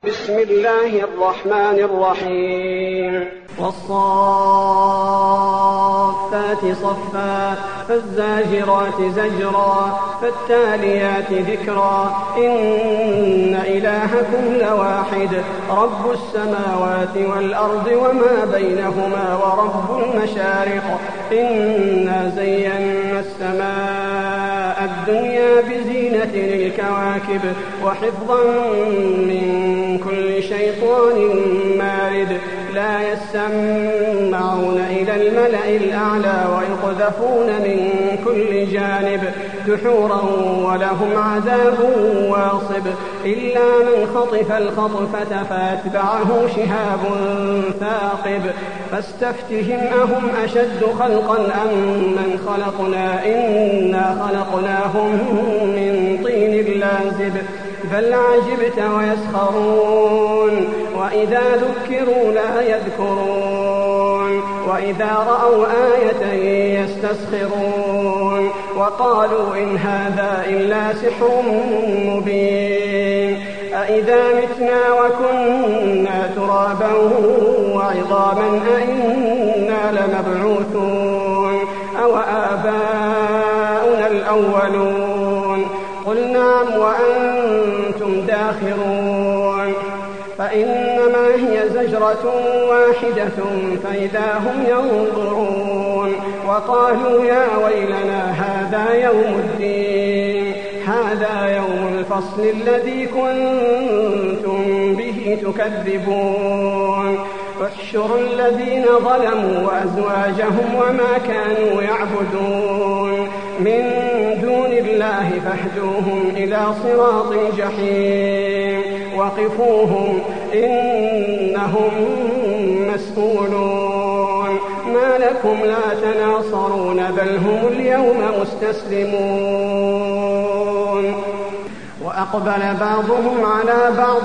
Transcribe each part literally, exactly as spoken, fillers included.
بسم الله الرحمن الرحيم والصافات صفا فالزاجرات زجرا فالتاليات ذكرا إن إلهكم لواحد رب السماوات والأرض وما بينهما ورب المشارق إنا زينا السماء الدنيا بزينة للكواكب وحفظا من كل شيطان مارد لا يسمعون إلى الملأ الأعلى ويقذفون من كل جانب دحورا ولهم عذاب واصب إلا من خطف الخطفة فاتبعه شهاب ثاقب فاستفتهم أهم أشد خلقا أم من خلقنا إنا خلقناهم من طين لازب بل عجبت ويسخرون وإذا ذكروا لا يذكرون وإذا رأوا آية يستسخرون وقالوا إن هذا إلا سحر مبين أإذا متنا وكنا ترابا وعظاما أإنا لمبعوثون أو آباؤنا الأولون قل نعم وأنتم داخرون فإنما هي زجرة واحدة فإذا هم ينظرون وقالوا يا ويلنا هذا يوم الدين هذا يوم الفصل الذي كنتم به تكذبون احشروا الذين ظلموا وأزواجهم وما كانوا يعبدون من دون الله فاهدوهم إلى صراط الجحيم وقفوهم إنهم مسؤولون ما لكم لا تناصرون بل هم اليوم مستسلمون وأقبل بعضهم على بعض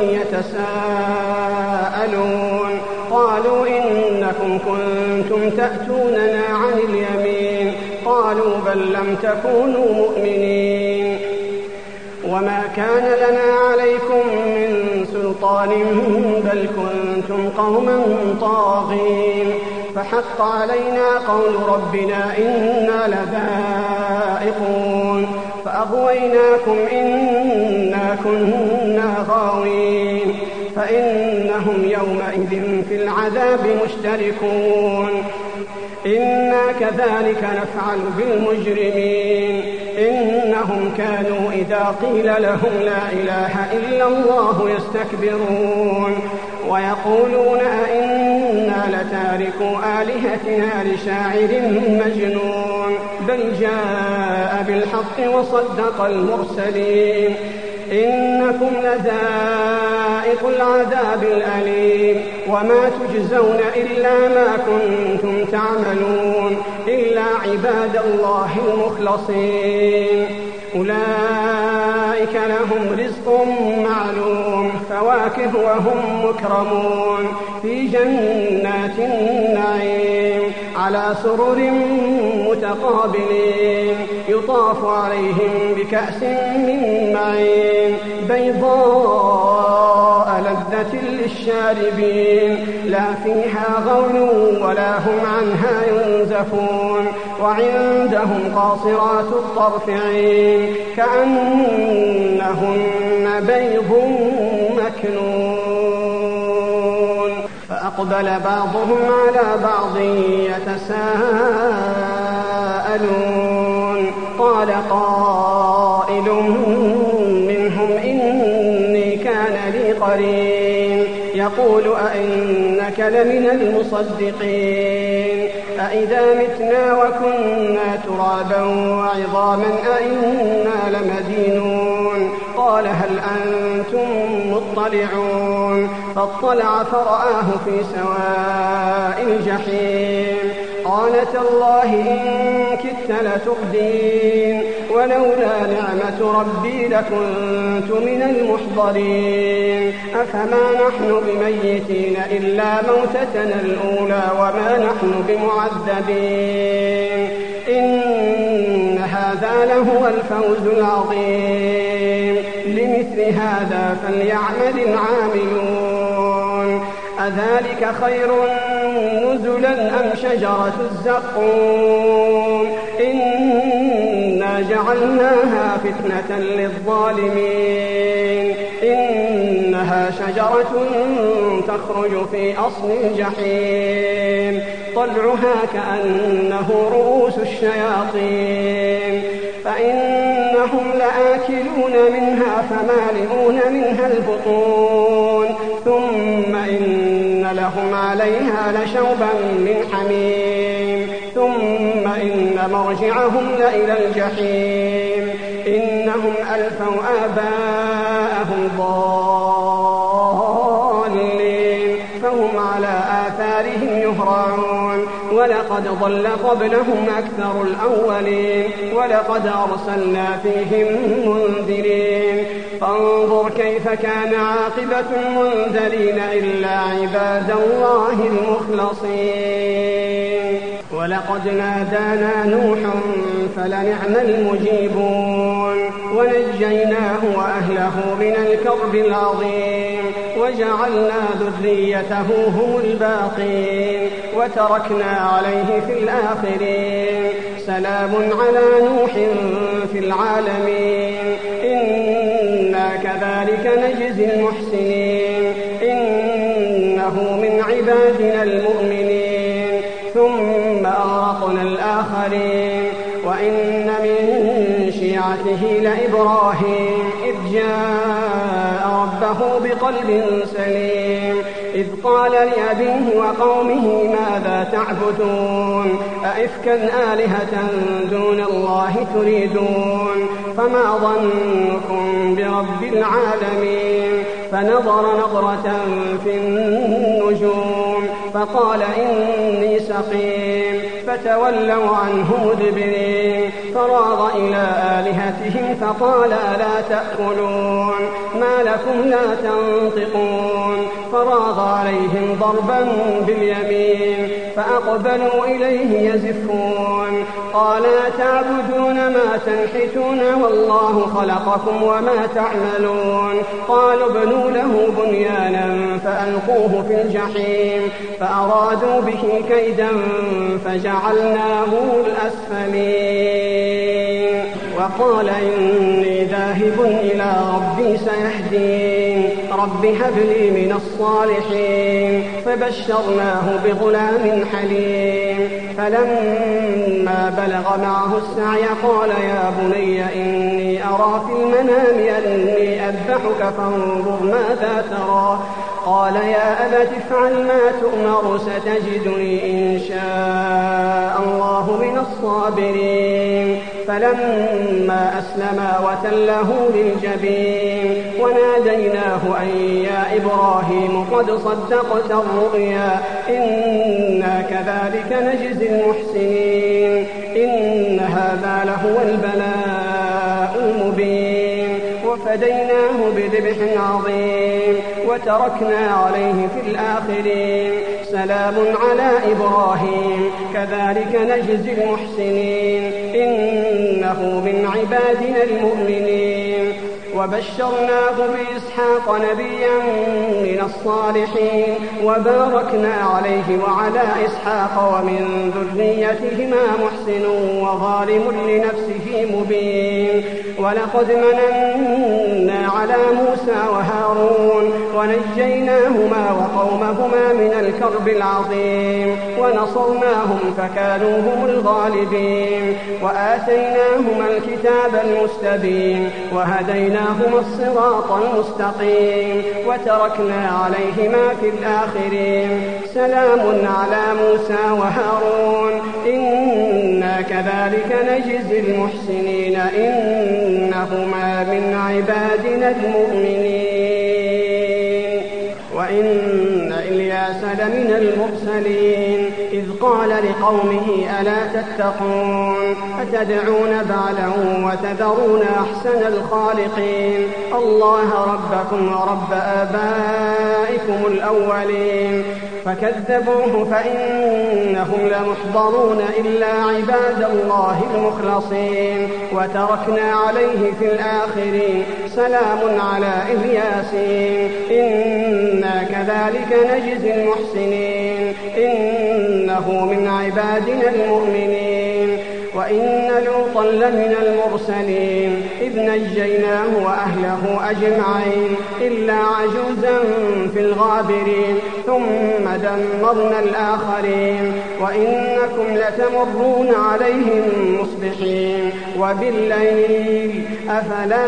يتساءلون قالوا إنكم كنتم تأتوننا عن اليمين قالوا بل لم تكونوا مؤمنين وما كان لنا عليكم من سلطان بل كنتم قوما طاغين فحق علينا قول ربنا إنا لذائقون فأغويناكم إنا كنا غاوين فإنهم يومئذ في العذاب مشتركون إنا كذلك نفعل بالمجرمين إنهم كانوا إذا قيل لهم لا إله إلا الله يستكبرون ويقولون أئنا لتاركو آلهتنا لشاعر مجنون بل جاء بالحق وصدق المرسلين إنكم لذائق العذاب الأليم وما تجزون إلا ما كنتم تعملون إلا عباد الله المخلصين أولئك لهم رزق معلوم فواكه وهم مكرمون في جنات النعيم على سرر متقابلين يطاف عليهم بكأس من معين بيضاء لذة للشاربين لا فيها غول ولا هم عنها ينزفون وعندهم قاصرات الطرف عين كأنهن بيض مكنون فأقبل بعضهم على بعض يتساءلون قال قائل منهم إني كان لي قرين يقول أئنك لمن المصدقين أئذا متنا وكنا ترابا وعظاما أئنا لمدينون قال هل أنتم مطلعون فاطلع فرآه في سواء الجحيم قال تالله إن كدت لتردين ولولا نعمة ربي لكنت من المحضرين أفما نحن بميتين إلا موتتنا الأولى وما نحن بمعذبين إن هذا لهو الفوز العظيم لمثل هذا فليعمل العاملون. أذلك خير نزلا أم شجرة الزقوم إنا جعلناها فتنة للظالمين إنها شجرة تخرج في أصل الجحيم طلعها كأنه رؤوس الشياطين فإنهم لآكلون منها فمالئون منها البطون ثم إن لهم عليها لشوبا من حميم ثم إن مرجعهم لإلى الجحيم إنهم ألفوا آباءهم ضالين فهم على آثارهم يهرعون ولقد ضل قبلهم أكثر الأولين ولقد أرسلنا فيهم منذرين فانظر كيف كان عاقبة المنذرين إلا عباد الله المخلصين. ولقد نادانا نوح فلنعم المجيبون ونجيناه وأهله من الكرب العظيم وجعلنا ذريته هم الباقين وتركنا عليه في الآخرين سلام على نوح في العالمين إنا كذلك نجزي المحسنين إنه من عبادنا المؤمنين ثم أغرقنا الآخرين وإن من شيعته لإبراهيم إذ جاء ربه بقلب سليم إذ قال لأبيه وقومه ماذا تعبدون أئفكا آلهة دون الله تريدون فما ظنكم برب العالمين فنظر نظرة في النجوم فقال إني سقيم فتولوا عنه مدبرين فراغ إلى آلهتهم فقال ألا تأكلون ما لكم لا تنطقون فراغ عليهم ضربا باليمين فأقبلوا إليه يزفون قال تعبدون ما تنحتون والله خلقكم وما تعملون قالوا ابنوا له بنيانا فألقوه في الجحيم فأرادوا به كيدا فجعلناه الأسفلين وقال إني ذاهب إلى ربي سيهدين رب هب لي من الصالحين فبشرناه بغلام حليم فلما بلغ معه السعي قال يا بني إني أرى في المنام أني أذبحك فانظر ماذا ترى قال يا أبت افعل ما تؤمر ستجدني إن شاء الله من الصابرين فلما أسلما وتله للجبين وناديناه أن يا إبراهيم قد صدقت الرؤيا إنا كذلك نجزي المحسنين إن هذا لهو البلاء المبين وفديناه بذبح عظيم وتركنا عليه في الآخرين سلام على إبراهيم كذلك نجزي المحسنين إنه من عبادنا المؤمنين وبشرناه بإسحاق نبيا من الصالحين وباركنا عليه وعلى إسحاق ومن ذريتهما محسن وظالم لنفسه مبين ولقد مننا على موسى وهارون ونجيناهما وقومهما من الكرب العظيم ونصرناهم فكانوا هم الغالبين وآتيناهما الكتاب المستبين وهديناهما الصراط المستقيم وتركنا عليهما في الآخرين سلام على موسى وهارون إنا كذلك نجزي المحسنين إنهما من عبادنا المؤمنين وإن إلياس لمن المرسلين إذ قال لقومه ألا تتقون أتدعون بعلا وتذرون أحسن الخالقين الله ربكم ورب آبائكم أهلكتم الأولين فكذبوه فإنهم لمحضرون إلا عباد الله المخلصين وتركنا عليه في الآخرين سلام على إلياسين إنا كذلك نجزي المحسنين إنه من عبادنا المؤمنين وإن لوطا لمن المرسلين إذ نجيناه وأهله أجمعين إلا عجوزا في الغابرين ثم دمرنا الآخرين وإنكم لتمرون عليهم مصبحين وبالليل أفلا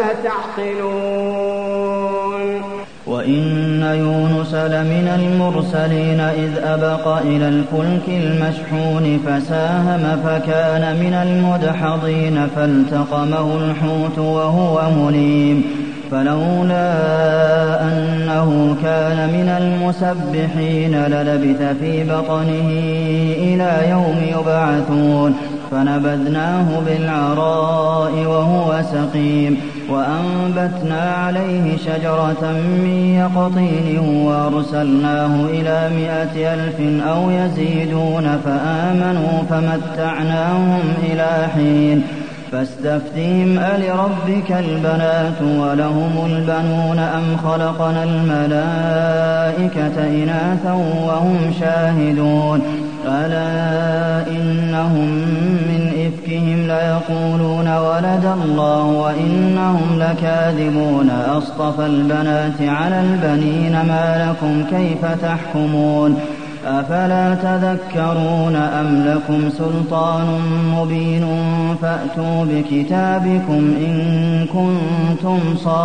تعقلون وإن يونس لمن المرسلين إذ أبق إلى الفلك المشحون فساهم فكان من المدحضين فالتقمه الحوت وهو مليم فلولا أنه كان من المسبحين للبث في بطنه إلى يوم يبعثون فنبذناه بالعراء وهو سقيم وأنبتنا عليه شجرة من يقطين وأرسلناه إلى مائة ألف أو يزيدون فآمنوا فمتعناهم إلى حين فاستفتهم ألربك البنات ولهم البنون أم خلقنا الملائكة إناثا وهم شاهدون ألا إنهم من إفكهم ليقولون ولد الله وإنهم لكاذبون أصطفى البنات على البنين ما لكم كيف تحكمون أفلا تذكرون أم لكم سلطان مبين فأتوا بكتابكم إن كنتم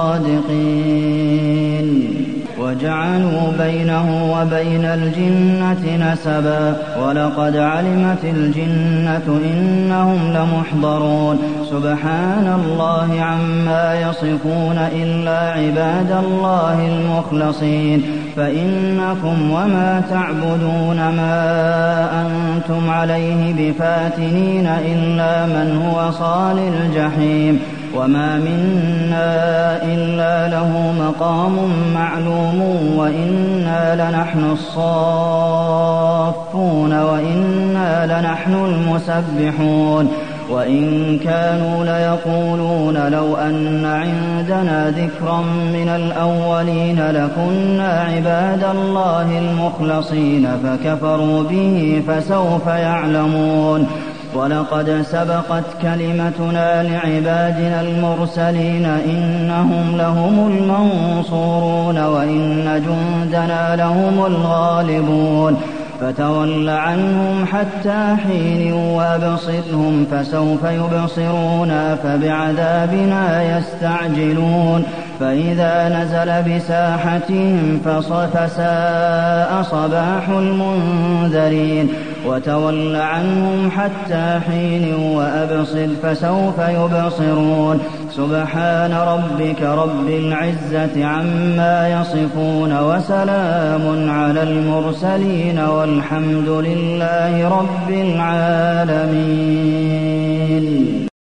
صادقين وجعلوا بينه وبين الجنة نسبا ولقد علمت الجنة إنهم لمحضرون سبحان الله عما يصفون إلا عباد الله المخلصين فإنكم وما تعبدون ما أنتم عليه بفاتنين إلا من هو صال الجحيم وما منا إلا له مقام معلوم وإنا لنحن الصافون وإنا لنحن المسبحون وإن كانوا ليقولون لو أن عندنا ذكرا من الأولين لكنا عباد الله المخلصين فكفروا به فسوف يعلمون ولقد سبقت كلمتنا لعبادنا المرسلين إنهم لهم المنصورون وإن جندنا لهم الغالبون فتول عنهم حتى حين وابصرهم فسوف يبصرون فبعذابنا يستعجلون فإذا نزل بساحتهم فساء صباح المنذرين وتول عنهم حتى حين وأبصر فسوف يبصرون سبحان ربك رب العزة عما يصفون وسلام على المرسلين والحمد لله رب العالمين.